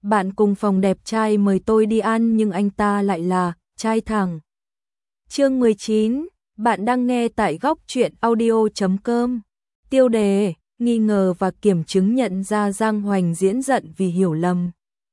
bạn cùng phòng đẹp trai mời tôi đi ăn nhưng anh ta lại là trai thẳng. Chương 19, bạn đang nghe tại góc truyện audio.com. Tiêu đề, nghi ngờ và kiểm chứng nhận ra Giang Hoành Diễn giận vì hiểu lầm.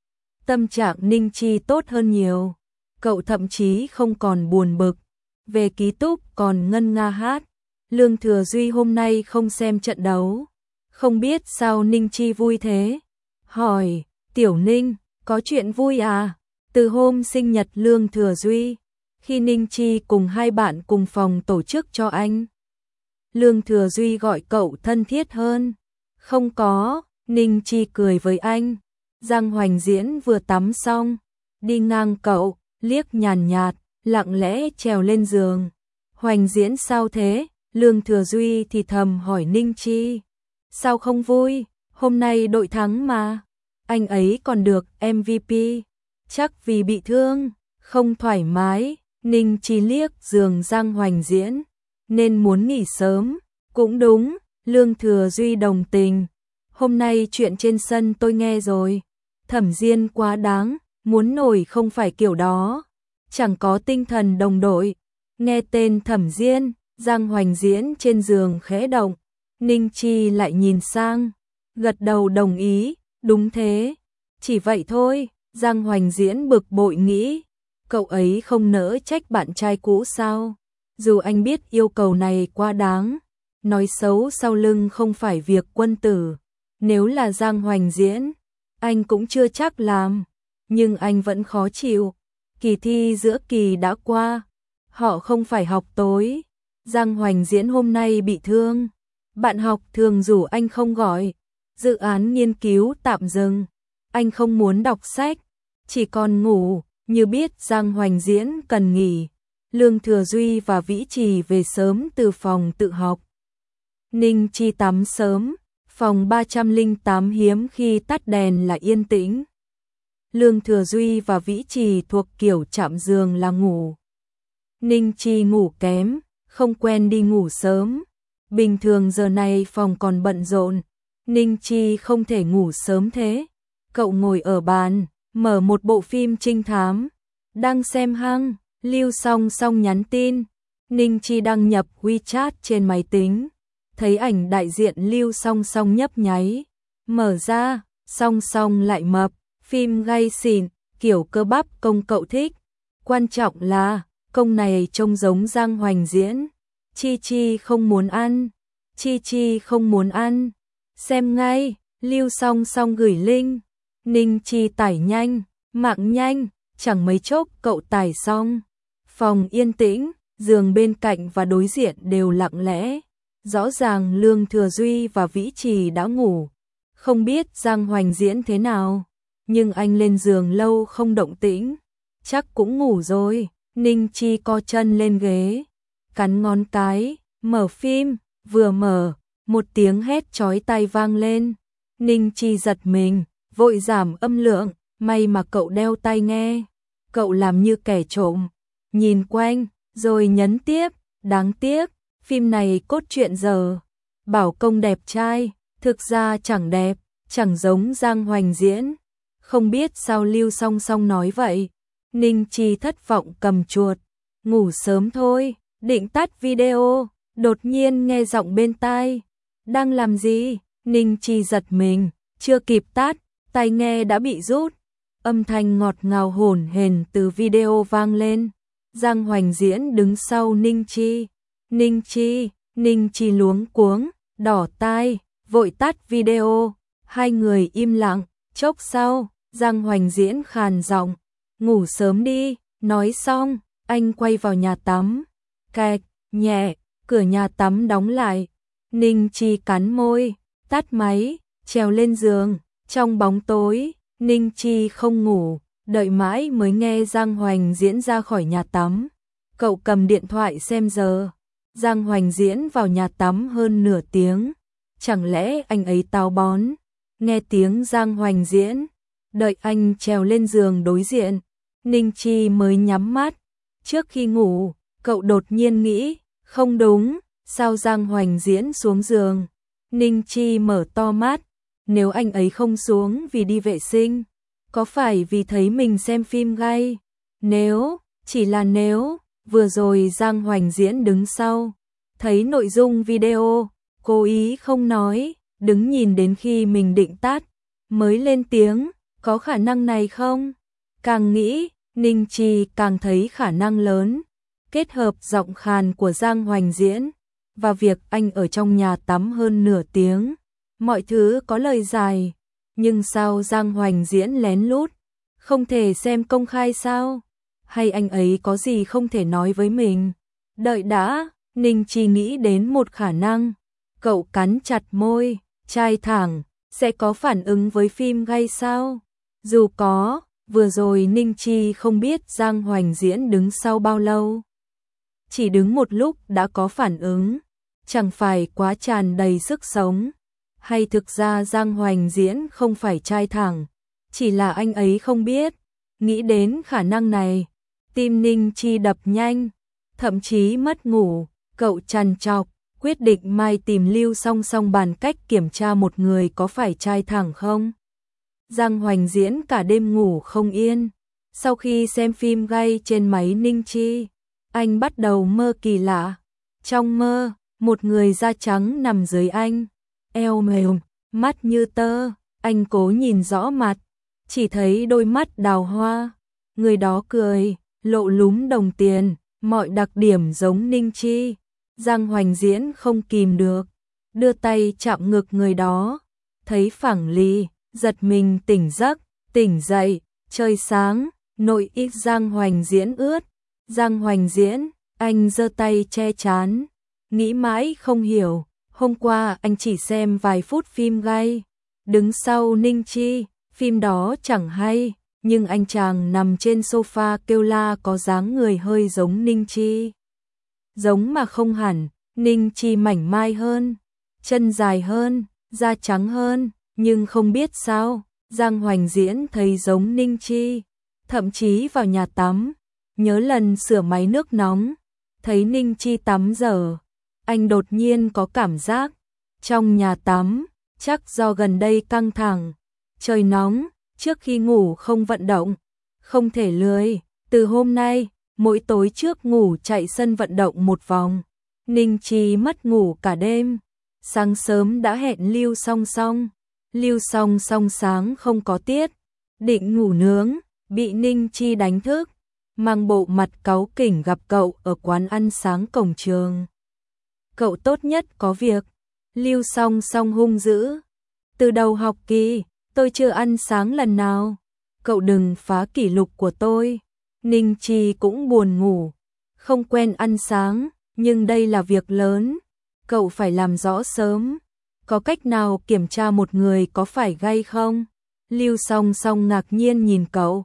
Tâm trạng Ninh Chi tốt hơn nhiều. Cậu thậm chí không còn buồn bực. Về ký túc còn ngân nga hát. Lương Thừa Duy hôm nay không xem trận đấu. Không biết sao Ninh Chi vui thế. Hỏi, Tiểu Ninh, có chuyện vui à? Từ hôm sinh nhật Lương Thừa Duy, khi Ninh Chi cùng hai bạn cùng phòng tổ chức cho anh, Lương Thừa Duy gọi cậu thân thiết hơn. Không có, Ninh Chi cười với anh. Giang Hoành Diễn vừa tắm xong, đi ngang cậu, liếc nhàn nhạt, lặng lẽ trèo lên giường. Hoành Diễn sao thế? Lương Thừa Duy thì thầm hỏi Ninh Chi. Sao không vui? Hôm nay đội thắng mà. Anh ấy còn được MVP. Chắc vì bị thương, không thoải mái. Ninh Chi liếc giường Giang Hoành Diễn, nên muốn nghỉ sớm. Cũng đúng, Lương Thừa Duy đồng tình. Hôm nay chuyện trên sân tôi nghe rồi. Thẩm Diên quá đáng, muốn nổi không phải kiểu đó. Chẳng có tinh thần đồng đội. Nghe tên Thẩm Diên, Giang Hoành Diễn trên giường khẽ động. Ninh Chi lại nhìn sang, gật đầu đồng ý, đúng thế. Chỉ vậy thôi, Giang Hoành Diễn bực bội nghĩ. Cậu ấy không nỡ trách bạn trai cũ sao? Dù anh biết yêu cầu này quá đáng. Nói xấu sau lưng không phải việc quân tử. Nếu là Giang Hoành Diễn, anh cũng chưa chắc làm. Nhưng anh vẫn khó chịu. Kỳ thi giữa kỳ đã qua. Họ không phải học tối. Giang Hoành Diễn hôm nay bị thương. Bạn học thường rủ anh không gọi. Dự án nghiên cứu tạm dừng. Anh không muốn đọc sách, chỉ còn ngủ. Như biết Giang Hoành Diễn cần nghỉ, Lương Thừa Duy và Vĩ Trì về sớm từ phòng tự học. Ninh Chi tắm sớm, phòng 308 hiếm khi tắt đèn là yên tĩnh. Lương Thừa Duy và Vĩ Trì thuộc kiểu chạm giường là ngủ. Ninh Chi ngủ kém, không quen đi ngủ sớm. Bình thường giờ này phòng còn bận rộn, Ninh Chi không thể ngủ sớm thế. Cậu ngồi ở bàn, mở một bộ phim trinh thám, đang xem hăng, Lưu Song Song nhắn tin. Ninh Chi đăng nhập WeChat trên máy tính, thấy ảnh đại diện Lưu Song Song nhấp nháy, mở ra, Song Song lại mập, phim gay xỉn, kiểu cơ bắp công cậu thích. Quan trọng là, công này trông giống Giang Hoành Diễn. Chi Chi không muốn ăn, Chi Chi không muốn ăn. Xem ngay, Lưu Song Song gửi link. Ninh Chi tải nhanh, mạng nhanh, chẳng mấy chốc cậu tải xong. Phòng yên tĩnh, giường bên cạnh và đối diện đều lặng lẽ. Rõ ràng Lương Thừa Duy và Vĩ Trì đã ngủ. Không biết Giang Hoành Diễn thế nào, nhưng anh lên giường lâu không động tĩnh, chắc cũng ngủ rồi. Ninh Chi co chân lên ghế, cắn ngón cái, mở phim, vừa mở, một tiếng hét chói tai vang lên. Ninh Chi giật mình, vội giảm âm lượng, may mà cậu đeo tai nghe. Cậu làm như kẻ trộm, nhìn quanh, rồi nhấn tiếp, đáng tiếc, phim này cốt truyện giờ. Bảo công đẹp trai, thực ra chẳng đẹp, chẳng giống Giang Hoành Diễn. Không biết sao Lưu Song Song nói vậy. Ninh Chi thất vọng cầm chuột, ngủ sớm thôi, định tắt video, đột nhiên nghe giọng bên tai. Đang làm gì? Ninh Chi giật mình, chưa kịp tắt, tai nghe đã bị rút. Âm thanh ngọt ngào hổn hển từ video vang lên. Giang Hoành Diễn đứng sau Ninh Chi. Ninh Chi luống cuống, đỏ tai, vội tắt video. Hai người im lặng, chốc sau, Giang Hoành Diễn khàn giọng, ngủ sớm đi. Nói xong, anh quay vào nhà tắm. Kẹt, nhẹ, cửa nhà tắm đóng lại. Ninh Chi cắn môi, tắt máy, trèo lên giường. Trong bóng tối, Ninh Chi không ngủ, đợi mãi mới nghe Giang Hoành Diễn ra khỏi nhà tắm. Cậu cầm điện thoại xem giờ. Giang Hoành Diễn vào nhà tắm hơn nửa tiếng. Chẳng lẽ anh ấy táo bón? Nghe tiếng Giang Hoành Diễn, đợi anh trèo lên giường đối diện, Ninh Chi mới nhắm mắt. Trước khi ngủ, cậu đột nhiên nghĩ, không đúng, sao Giang Hoành Diễn xuống giường? Ninh Chi mở to mắt, nếu anh ấy không xuống vì đi vệ sinh, Có phải vì thấy mình xem phim gay? Nếu, chỉ là nếu, vừa rồi Giang Hoành Diễn đứng sau, thấy nội dung video, cố ý không nói, đứng nhìn đến khi mình định tắt, mới lên tiếng, có khả năng này không? Càng nghĩ, Ninh Chi càng thấy khả năng lớn. Kết hợp giọng khàn của Giang Hoành Diễn và việc anh ở trong nhà tắm hơn nửa tiếng, mọi thứ có lời giải, nhưng sao Giang Hoành Diễn lén lút, không thể xem công khai sao? Hay anh ấy có gì không thể nói với mình? Đợi đã, Ninh Chi nghĩ đến một khả năng. Cậu cắn chặt môi, trai thẳng, sẽ có phản ứng với phim gay sao? Dù có, vừa rồi Ninh Chi không biết Giang Hoành Diễn đứng sau bao lâu. Chỉ đứng một lúc đã có phản ứng, chẳng phải quá tràn đầy sức sống. Hay thực ra Giang Hoành Diễn không phải trai thẳng, chỉ là anh ấy không biết. Nghĩ đến khả năng này, tim Ninh Chi đập nhanh, thậm chí mất ngủ. Cậu trằn trọc, quyết định mai tìm Lưu Song Song bàn cách kiểm tra một người có phải trai thẳng không. Giang Hoành Diễn cả đêm ngủ không yên. Sau khi xem phim gay trên máy Ninh Chi, anh bắt đầu mơ kỳ lạ. Trong mơ, một người da trắng nằm dưới anh, eo mềm, mắt như tơ. Anh cố nhìn rõ mặt, chỉ thấy đôi mắt đào hoa. Người đó cười, lộ lúm đồng tiền, mọi đặc điểm giống Ninh Chi. Giang Hoành Diễn không kìm được, đưa tay chạm ngực người đó, thấy phẳng lì, giật mình tỉnh dậy, trời sáng, nội y Giang Hoành Diễn ướt. Giang Hoành Diễn, anh giơ tay che trán, nghĩ mãi không hiểu, hôm qua anh chỉ xem vài phút phim gay, đứng sau Ninh Chi, phim đó chẳng hay, nhưng anh chàng nằm trên sofa kêu la có dáng người hơi giống Ninh Chi. Giống mà không hẳn, Ninh Chi mảnh mai hơn, chân dài hơn, da trắng hơn, nhưng không biết sao, Giang Hoành Diễn thấy giống Ninh Chi. Thậm chí vào nhà tắm, nhớ lần sửa máy nước nóng, thấy Ninh Chi tắm dở, anh đột nhiên có cảm giác, trong nhà tắm, chắc do gần đây căng thẳng, trời nóng, trước khi ngủ không vận động, không thể lười, từ hôm nay, mỗi tối trước ngủ chạy sân vận động một vòng. Ninh Chi mất ngủ cả đêm, sáng sớm đã hẹn Lưu Song Song. Lưu Song Song sáng không có tiết, định ngủ nướng, bị Ninh Chi đánh thức, mang bộ mặt cáu kỉnh gặp cậu ở quán ăn sáng cổng trường. Cậu tốt nhất có việc. Lưu Song Song hung dữ, từ đầu học kỳ, tôi chưa ăn sáng lần nào, cậu đừng phá kỷ lục của tôi. Ninh Chi cũng buồn ngủ, không quen ăn sáng, nhưng đây là việc lớn, cậu phải làm rõ sớm. Có cách nào kiểm tra một người có phải gay không? Lưu Song Song ngạc nhiên nhìn cậu.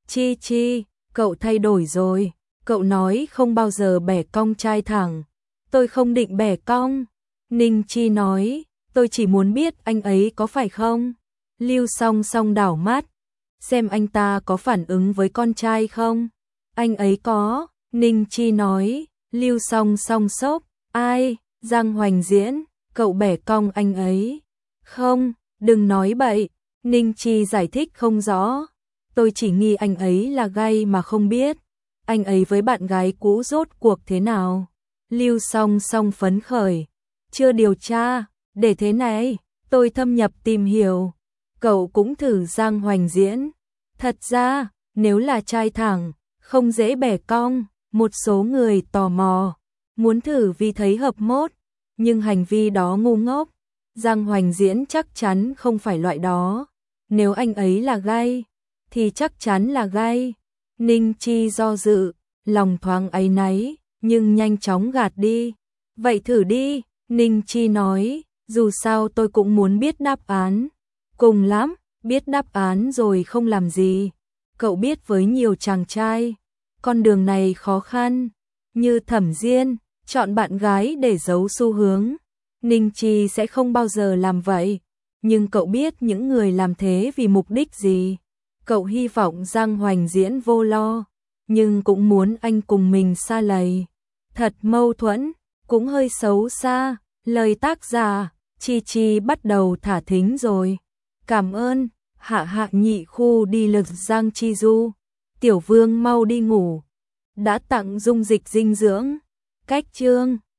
Chi, cậu thay đổi rồi, cậu nói không bao giờ bẻ cong trai thẳng. Tôi không định bẻ cong. Ninh Chi nói, tôi chỉ muốn biết anh ấy có phải không? Lưu Song Song đảo mắt, xem anh ta có phản ứng với con trai không? Anh ấy có, Ninh Chi nói. Lưu Song Song sốc, ai? Giang Hoành Diễn, cậu bẻ cong anh ấy. Không, đừng nói bậy. Ninh Chi giải thích không rõ. Tôi chỉ nghi anh ấy là gay mà không biết. Anh ấy với bạn gái cũ rốt cuộc thế nào? Lưu Song Song phấn khởi. Chưa điều tra, để thế này, tôi thâm nhập tìm hiểu. Cậu cũng thử Giang Hoành Diễn. Thật ra, nếu là trai thẳng, không dễ bẻ cong. Một số người tò mò, muốn thử vì thấy hợp mốt, nhưng hành vi đó ngu ngốc. Giang Hoành Diễn chắc chắn không phải loại đó. Nếu anh ấy là gay, thì chắc chắn là gay. Ninh Chi do dự, lòng thoáng áy náy, nhưng nhanh chóng gạt đi. Vậy thử đi, Ninh Chi nói, dù sao tôi cũng muốn biết đáp án. Cùng lắm, biết đáp án rồi không làm gì. Cậu biết với nhiều chàng trai, con đường này khó khăn, như Thẩm Diên, chọn bạn gái để giấu xu hướng. Ninh Chi sẽ không bao giờ làm vậy, nhưng cậu biết những người làm thế vì mục đích gì. Cậu hy vọng Giang Hoành Diễn vô lo, nhưng cũng muốn anh cùng mình xa lầy. Thật mâu thuẫn, cũng hơi xấu xa. Lời tác giả, Chi bắt đầu thả thính rồi. Cảm ơn. hạ hạ nhị khu đi lực Giang Chi Du. Tiểu Vương mau đi ngủ. Đã tặng dung dịch dinh dưỡng. Cách chương